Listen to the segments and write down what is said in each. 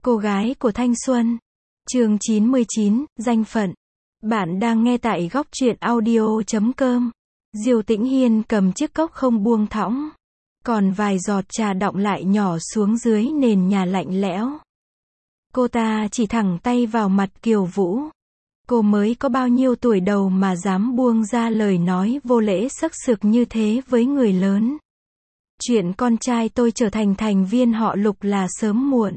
Cô gái của thanh xuân. Chương 99, danh phận. Bạn đang nghe tại góc truyện audio.com. Diêu Tĩnh Hiên cầm chiếc cốc không buông thõng. Còn vài giọt trà đọng lại nhỏ xuống dưới nền nhà lạnh lẽo. Cô ta chỉ thẳng tay vào mặt Kiều Vũ. Cô mới có bao nhiêu tuổi đầu mà dám buông ra lời nói vô lễ xức xực như thế với người lớn. Chuyện con trai tôi trở thành thành viên họ Lục là sớm muộn.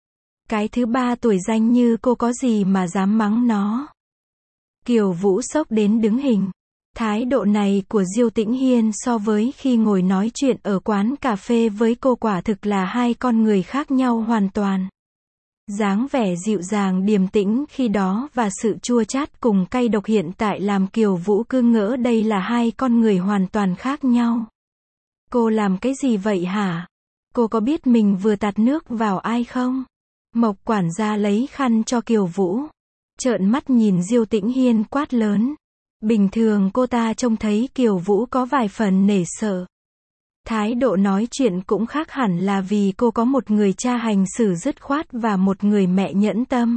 Cái thứ ba tuổi danh như cô có gì mà dám mắng nó. Kiều Vũ sốc đến đứng hình. Thái độ này của Diêu Tĩnh Hiên so với khi ngồi nói chuyện ở quán cà phê với cô quả thực là hai con người khác nhau hoàn toàn. Dáng vẻ dịu dàng điềm tĩnh khi đó và sự chua chát cùng cay độc hiện tại làm Kiều Vũ cứ ngỡ đây là hai con người hoàn toàn khác nhau. Cô làm cái gì vậy hả? Cô có biết mình vừa tạt nước vào ai không? Mộc quản gia lấy khăn cho Kiều Vũ. Trợn mắt nhìn Diêu Tĩnh Hiên quát lớn. Bình thường cô ta trông thấy Kiều Vũ có vài phần nể sợ. Thái độ nói chuyện cũng khác hẳn là vì cô có một người cha hành xử dứt khoát và một người mẹ nhẫn tâm.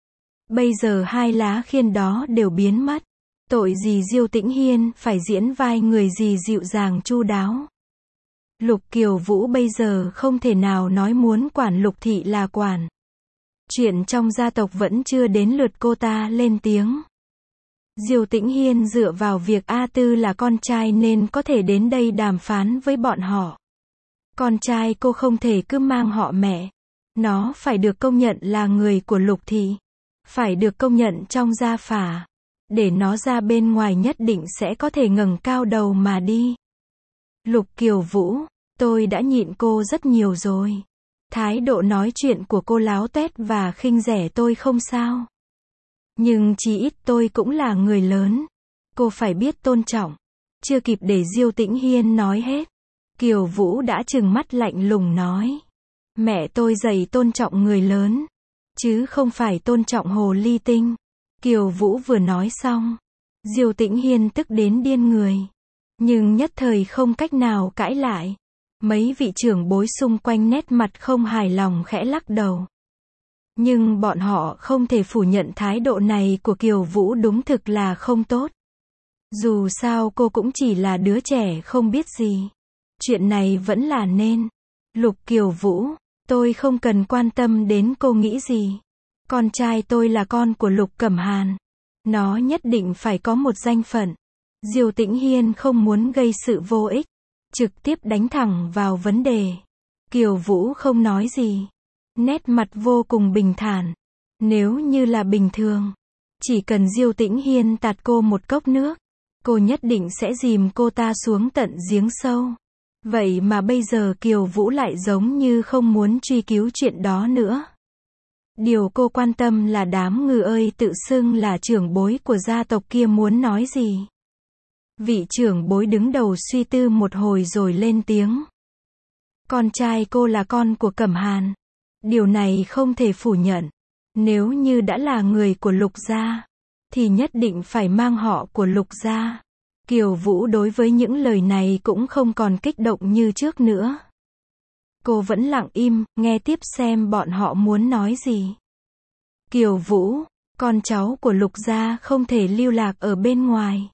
Bây giờ hai lá khiên đó đều biến mất. Tội gì Diêu Tĩnh Hiên phải diễn vai người gì dịu dàng chu đáo. Lục Kiều Vũ bây giờ không thể nào nói muốn quản Lục thị là quản. Chuyện trong gia tộc vẫn chưa đến lượt cô ta lên tiếng. Diêu Tĩnh Hiên dựa vào việc A Tư là con trai nên có thể đến đây đàm phán với bọn họ. Con trai cô không thể cứ mang họ mẹ. Nó phải được công nhận là người của Lục thị. Phải được công nhận trong gia phả. Để nó ra bên ngoài nhất định sẽ có thể ngẩng cao đầu mà đi. Lục Kiều Vũ, tôi đã nhịn cô rất nhiều rồi. Thái độ nói chuyện của cô láo tuét và khinh rẻ tôi không sao. Nhưng chí ít tôi cũng là người lớn. Cô phải biết tôn trọng. Chưa kịp để Diêu Tĩnh Hiên nói hết. Kiều Vũ đã trừng mắt lạnh lùng nói. Mẹ tôi dạy tôn trọng người lớn. Chứ không phải tôn trọng hồ ly tinh. Kiều Vũ vừa nói xong. Diêu Tĩnh Hiên tức đến điên người. Nhưng nhất thời không cách nào cãi lại. Mấy vị trưởng bối xung quanh nét mặt không hài lòng khẽ lắc đầu. Nhưng bọn họ không thể phủ nhận thái độ này của Kiều Vũ đúng thực là không tốt. Dù sao cô cũng chỉ là đứa trẻ không biết gì. Chuyện này vẫn là nên. Lục Kiều Vũ, tôi không cần quan tâm đến cô nghĩ gì. Con trai tôi là con của Lục Cẩm Hàn. Nó nhất định phải có một danh phận. Diêu Tĩnh Hiên không muốn gây sự vô ích. Trực tiếp đánh thẳng vào vấn đề. Kiều Vũ không nói gì. Nét mặt vô cùng bình thản. Nếu như là bình thường, chỉ cần Diêu Tĩnh Hiên tạt cô một cốc nước, cô nhất định sẽ dìm cô ta xuống tận giếng sâu. Vậy mà bây giờ Kiều Vũ lại giống như không muốn truy cứu chuyện đó nữa. Điều cô quan tâm là đám ngư ơi tự xưng là trưởng bối của gia tộc kia muốn nói gì. Vị trưởng bối đứng đầu suy tư một hồi rồi lên tiếng. Con trai cô là con của Cẩm Hàn. Điều này không thể phủ nhận. Nếu như đã là người của Lục gia, thì nhất định phải mang họ của Lục gia. Kiều Vũ đối với những lời này cũng không còn kích động như trước nữa. Cô vẫn lặng im, nghe tiếp xem bọn họ muốn nói gì. Kiều Vũ, con cháu của Lục gia không thể lưu lạc ở bên ngoài.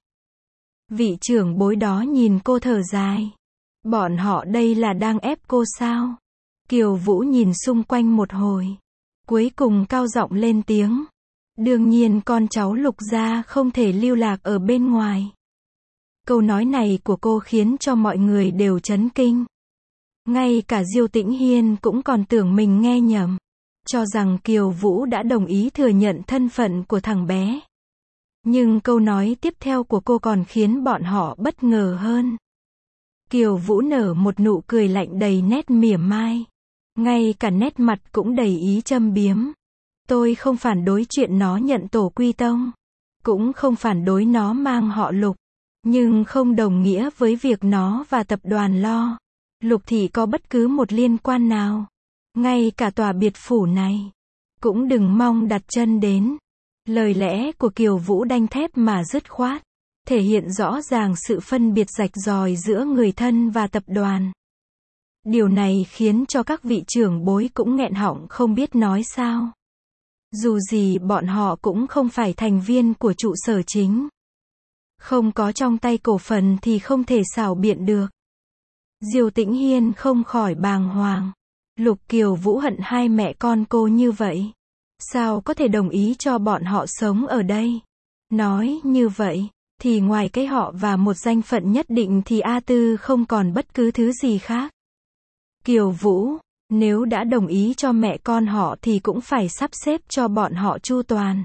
Vị trưởng bối đó nhìn cô thở dài. Bọn họ đây là đang ép cô sao? Kiều Vũ nhìn xung quanh một hồi. Cuối cùng cao giọng lên tiếng. Đương nhiên con cháu Lục gia không thể lưu lạc ở bên ngoài. Câu nói này của cô khiến cho mọi người đều chấn kinh. Ngay cả Diêu Tĩnh Hiên cũng còn tưởng mình nghe nhầm. Cho rằng Kiều Vũ đã đồng ý thừa nhận thân phận của thằng bé. Nhưng câu nói tiếp theo của cô còn khiến bọn họ bất ngờ hơn. Kiều Vũ nở một nụ cười lạnh đầy nét mỉa mai. Ngay cả nét mặt cũng đầy ý châm biếm. Tôi không phản đối chuyện nó nhận tổ quy tông. Cũng không phản đối nó mang họ Lục. Nhưng không đồng nghĩa với việc nó và tập đoàn Lo. Lục thị có bất cứ một liên quan nào. Ngay cả tòa biệt phủ này. Cũng đừng mong đặt chân đến. Lời lẽ của Kiều Vũ đanh thép mà dứt khoát. Thể hiện rõ ràng sự phân biệt rạch ròi giữa người thân và tập đoàn. Điều này khiến cho các vị trưởng bối cũng nghẹn họng không biết nói sao. Dù gì bọn họ cũng không phải thành viên của trụ sở chính. Không có trong tay cổ phần thì không thể xảo biện được. Diêu Tĩnh Hiên không khỏi bàng hoàng. Lục Kiều Vũ hận hai mẹ con cô như vậy. Sao có thể đồng ý cho bọn họ sống ở đây? Nói như vậy, thì ngoài cái họ và một danh phận nhất định thì A Tư không còn bất cứ thứ gì khác. Kiều Vũ, nếu đã đồng ý cho mẹ con họ thì cũng phải sắp xếp cho bọn họ chu toàn.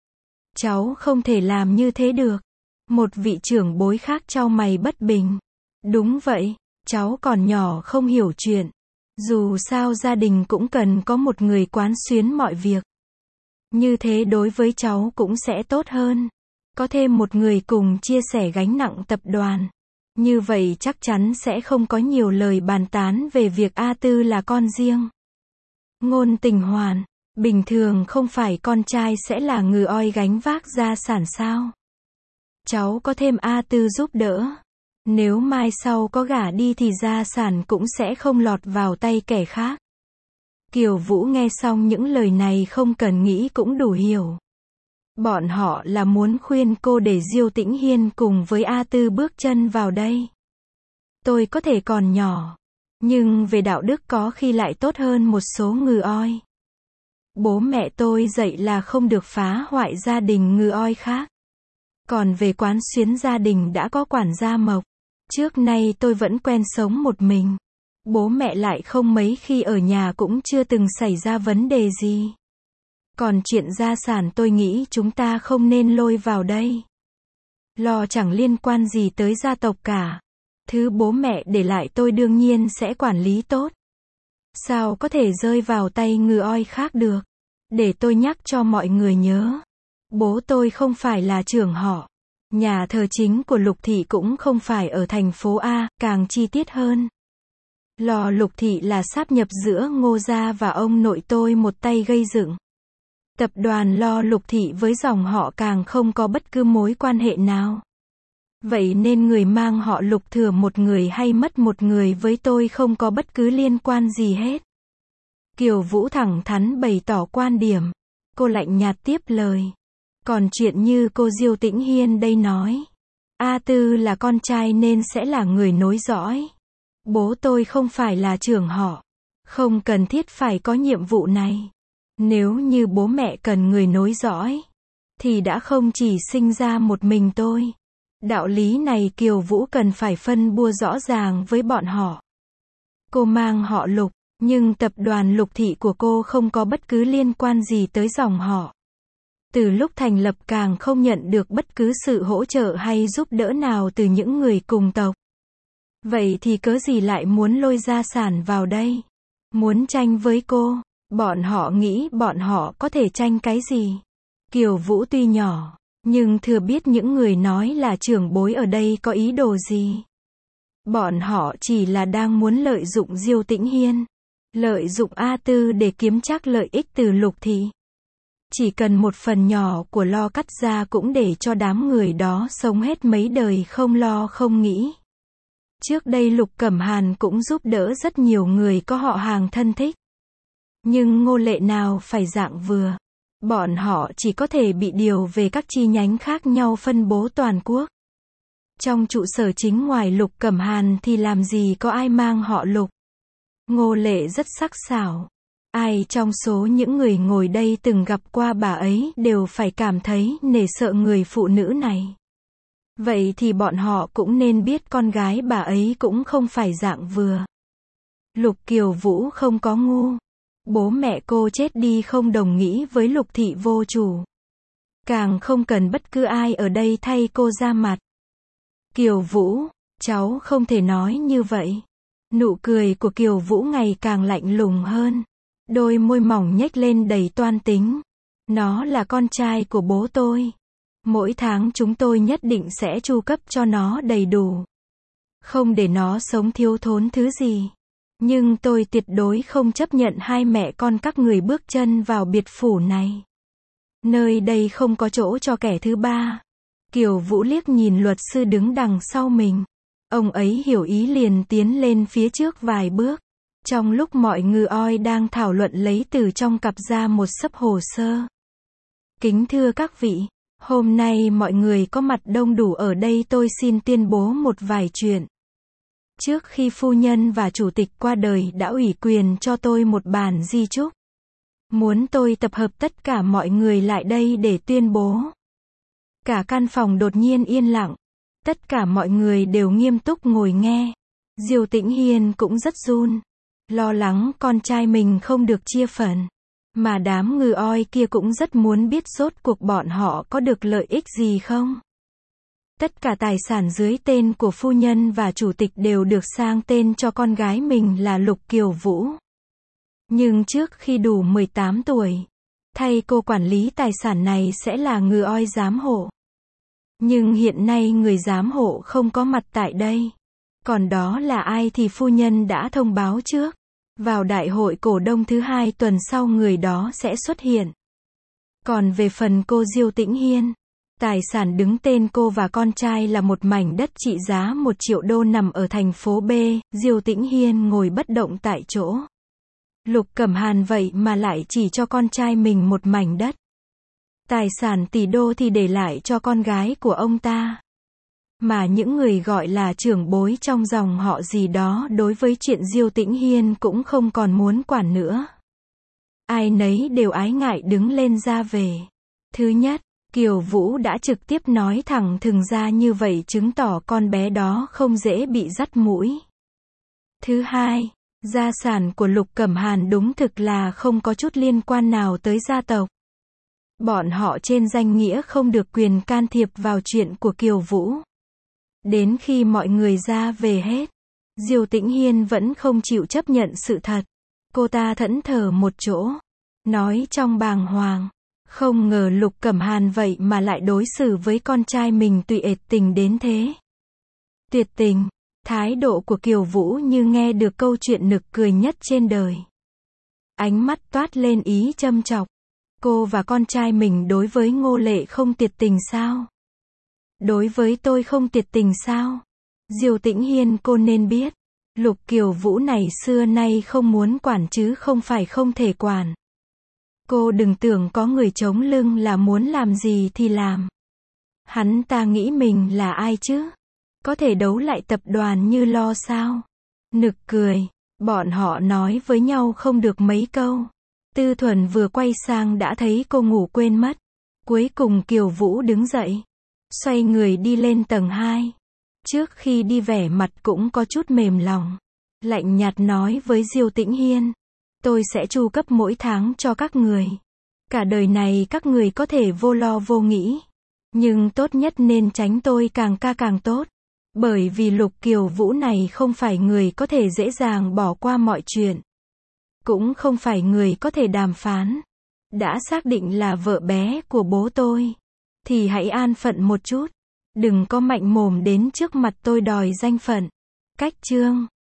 Cháu không thể làm như thế được. Một vị trưởng bối khác chau mày bất bình. Đúng vậy, cháu còn nhỏ không hiểu chuyện. Dù sao gia đình cũng cần có một người quán xuyến mọi việc. Như thế đối với cháu cũng sẽ tốt hơn. Có thêm một người cùng chia sẻ gánh nặng tập đoàn. Như vậy chắc chắn sẽ không có nhiều lời bàn tán về việc A Tư là con riêng. Ngôn Tình Hoàn, bình thường không phải con trai sẽ là người oi gánh vác gia sản sao? Cháu có thêm A Tư giúp đỡ. Nếu mai sau có gả đi thì gia sản cũng sẽ không lọt vào tay kẻ khác. Kiều Vũ nghe xong những lời này không cần nghĩ cũng đủ hiểu. Bọn họ là muốn khuyên cô để Diêu Tĩnh Hiên cùng với A Tư bước chân vào đây. Tôi có thể còn nhỏ, nhưng về đạo đức có khi lại tốt hơn một số ngừ oi. Bố mẹ tôi dạy là không được phá hoại gia đình ngừ oi khác. Còn về quán xuyến gia đình đã có quản gia Mộc. Trước nay tôi vẫn quen sống một mình. Bố mẹ lại không mấy khi ở nhà cũng chưa từng xảy ra vấn đề gì. Còn chuyện gia sản tôi nghĩ chúng ta không nên lôi vào đây. Lo chẳng liên quan gì tới gia tộc cả. Thứ bố mẹ để lại tôi đương nhiên sẽ quản lý tốt. Sao có thể rơi vào tay ngừ oi khác được. Để tôi nhắc cho mọi người nhớ. Bố tôi không phải là trưởng họ. Nhà thờ chính của Lục Thị cũng không phải ở thành phố A, càng chi tiết hơn. Lò Lục Thị là sáp nhập giữa Ngô gia và ông nội tôi một tay gây dựng. Tập đoàn Lo Lục Thị với dòng họ càng không có bất cứ mối quan hệ nào. Vậy nên người mang họ Lục thừa một người hay mất một người với tôi không có bất cứ liên quan gì hết. Kiều Vũ thẳng thắn bày tỏ quan điểm. Cô lạnh nhạt tiếp lời. Còn chuyện như cô Diêu Tĩnh Hiên đây nói. A Tư là con trai nên sẽ là người nối dõi. Bố tôi không phải là trưởng họ. Không cần thiết phải có nhiệm vụ này. Nếu như bố mẹ cần người nối dõi, thì đã không chỉ sinh ra một mình tôi. Đạo lý này Kiều Vũ cần phải phân bua rõ ràng với bọn họ. Cô mang họ Lục, nhưng tập đoàn Lục Thị của cô không có bất cứ liên quan gì tới dòng họ. Từ lúc thành lập càng không nhận được bất cứ sự hỗ trợ hay giúp đỡ nào từ những người cùng tộc. Vậy thì cớ gì lại muốn lôi gia sản vào đây? Muốn tranh với cô? Bọn họ nghĩ bọn họ có thể tranh cái gì? Kiều Vũ tuy nhỏ, nhưng thừa biết những người nói là trưởng bối ở đây có ý đồ gì. Bọn họ chỉ là đang muốn lợi dụng Diêu Tĩnh Hiên, lợi dụng A Tư để kiếm trác lợi ích từ Lục Thị. Chỉ cần một phần nhỏ của Lo cắt ra cũng để cho đám người đó sống hết mấy đời không lo không nghĩ. Trước đây Lục Cẩm Hàn cũng giúp đỡ rất nhiều người có họ hàng thân thích. Nhưng Ngô Lệ nào phải dạng vừa. Bọn họ chỉ có thể bị điều về các chi nhánh khác nhau phân bố toàn quốc. Trong trụ sở chính ngoài Lục Cẩm Hàn thì làm gì có ai mang họ Lục. Ngô Lệ rất sắc sảo. Ai trong số những người ngồi đây từng gặp qua bà ấy đều phải cảm thấy nể sợ người phụ nữ này. Vậy thì bọn họ cũng nên biết con gái bà ấy cũng không phải dạng vừa. Lục Kiều Vũ không có ngu. Bố mẹ cô chết đi không đồng nghĩ với Lục Thị vô chủ. Càng không cần bất cứ ai ở đây thay cô ra mặt. Kiều Vũ, cháu không thể nói như vậy. Nụ cười của Kiều Vũ ngày càng lạnh lùng hơn. Đôi môi mỏng nhếch lên đầy toan tính. Nó là con trai của bố tôi. Mỗi tháng chúng tôi nhất định sẽ chu cấp cho nó đầy đủ. Không để nó sống thiếu thốn thứ gì. Nhưng tôi tuyệt đối không chấp nhận hai mẹ con các người bước chân vào biệt phủ này. Nơi đây không có chỗ cho kẻ thứ ba. Kiều Vũ liếc nhìn luật sư đứng đằng sau mình. Ông ấy hiểu ý liền tiến lên phía trước vài bước. Trong lúc mọi ngư oi đang thảo luận lấy từ trong cặp ra một xấp hồ sơ. Kính thưa các vị, hôm nay mọi người có mặt đông đủ ở đây, tôi xin tuyên bố một vài chuyện. Trước khi phu nhân và chủ tịch qua đời đã ủy quyền cho tôi một bản di chúc. Muốn tôi tập hợp tất cả mọi người lại đây để tuyên bố. Cả căn phòng đột nhiên yên lặng. Tất cả mọi người đều nghiêm túc ngồi nghe. Diêu Tĩnh Hiên cũng rất run. Lo lắng con trai mình không được chia phần. Mà đám ngư oi kia cũng rất muốn biết rốt cuộc bọn họ có được lợi ích gì không. Tất cả tài sản dưới tên của phu nhân và chủ tịch đều được sang tên cho con gái mình là Lục Kiều Vũ. Nhưng trước khi đủ 18 tuổi, thay cô quản lý tài sản này sẽ là ngư oi giám hộ. Nhưng hiện nay người giám hộ không có mặt tại đây. Còn đó là ai thì phu nhân đã thông báo trước. Vào đại hội cổ đông thứ 2 tuần sau người đó sẽ xuất hiện. Còn về phần cô Diêu Tĩnh Hiên, tài sản đứng tên cô và con trai là một mảnh đất trị giá 1 triệu đô nằm ở thành phố B. Diêu Tĩnh Hiên ngồi bất động tại chỗ. Lục Cẩm Hàn vậy mà lại chỉ cho con trai mình một mảnh đất. Tài sản tỷ đô thì để lại cho con gái của ông ta. Mà những người gọi là trưởng bối trong dòng họ gì đó đối với chuyện Diêu Tĩnh Hiên cũng không còn muốn quản nữa. Ai nấy đều ái ngại đứng lên ra về. Thứ nhất, Kiều Vũ đã trực tiếp nói thẳng thừng ra như vậy chứng tỏ con bé đó không dễ bị dắt mũi. Thứ hai, gia sản của Lục Cẩm Hàn đúng thực là không có chút liên quan nào tới gia tộc. Bọn họ trên danh nghĩa không được quyền can thiệp vào chuyện của Kiều Vũ. Đến khi mọi người ra về hết, Diêu Tĩnh Hiên vẫn không chịu chấp nhận sự thật. Cô ta thẫn thờ một chỗ, nói trong bàng hoàng. Không ngờ Lục Cẩm Hàn vậy mà lại đối xử với con trai mình tuyệt tình đến thế. Tuyệt tình, thái độ của Kiều Vũ như nghe được câu chuyện nực cười nhất trên đời. Ánh mắt toát lên ý châm chọc. Cô và con trai mình đối với Ngô Lệ không tuyệt tình sao? Đối với tôi không tuyệt tình sao? Diêu Tĩnh Hiên, cô nên biết, Lục Kiều Vũ này xưa nay không muốn quản chứ không phải không thể quản. Cô đừng tưởng có người chống lưng là muốn làm gì thì làm. Hắn ta nghĩ mình là ai chứ? Có thể đấu lại tập đoàn Như Lo sao? Nực cười, bọn họ nói với nhau không được mấy câu. Tư Thuần vừa quay sang đã thấy cô ngủ quên mất. Cuối cùng Kiều Vũ đứng dậy, xoay người đi lên tầng 2. Trước khi đi vẻ mặt cũng có chút mềm lòng. Lạnh nhạt nói với Diêu Tĩnh Hiên, tôi sẽ chu cấp mỗi tháng cho các người. Cả đời này các người có thể vô lo vô nghĩ. Nhưng tốt nhất nên tránh tôi càng ca càng tốt. Bởi vì Lục Kiều Vũ này không phải người có thể dễ dàng bỏ qua mọi chuyện. Cũng không phải người có thể đàm phán. Đã xác định là vợ bé của bố tôi, thì hãy an phận một chút. Đừng có mạnh mồm đến trước mặt tôi đòi danh phận. Cách chương